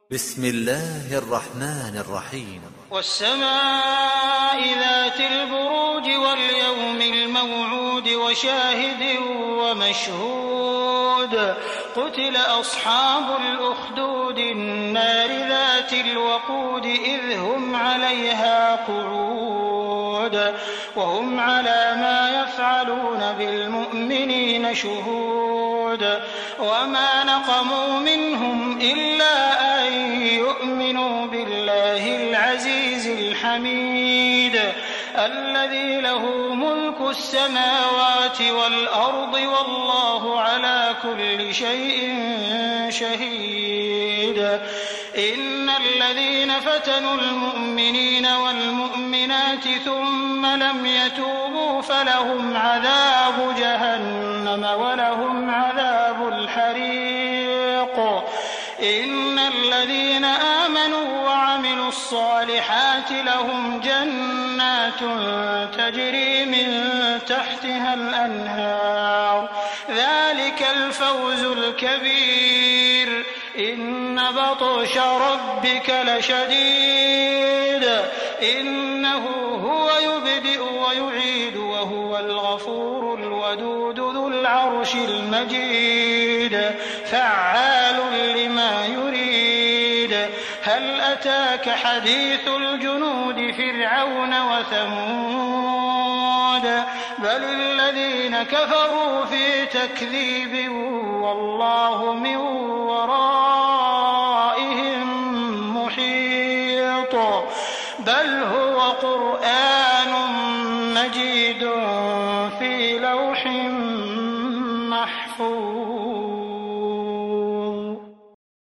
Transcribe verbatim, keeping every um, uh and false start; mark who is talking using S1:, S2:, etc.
S1: بسم الله الرحمن الرحيم.
S2: والسماء ذات البروج واليوم الموعود وشاهد ومشهود قتل أصحاب الأخدود النار ذات الوقود إذ هم عليها قعود وهم على ما يفعلون بالمؤمنين شهود وما نقموا منهم إلا أن يؤمنوا بالله العزيز الحميد الذي له ملك السماوات والأرض والله على كل شيء شهيد. إن الذين فتنوا المؤمنين والمؤمنات ثم لم يتوبوا فلهم عذاب جهنم ولهم عذاب الحريق. إن الذين آمنوا وعملوا الصالحات لهم جنات تجري من تحتها الأنهار ذلك الفوز الكبير. إن بطش ربك لشديد إنه هو يبدئ ويعيد وهو الغفور الودود ذو العرش المجيد فعال لما يريد. هل أتاك حديث الجنود فرعون وثمود بل الذين كفروا في تكذيب والله من ورائهم محيط. بل هو قرآن مجيد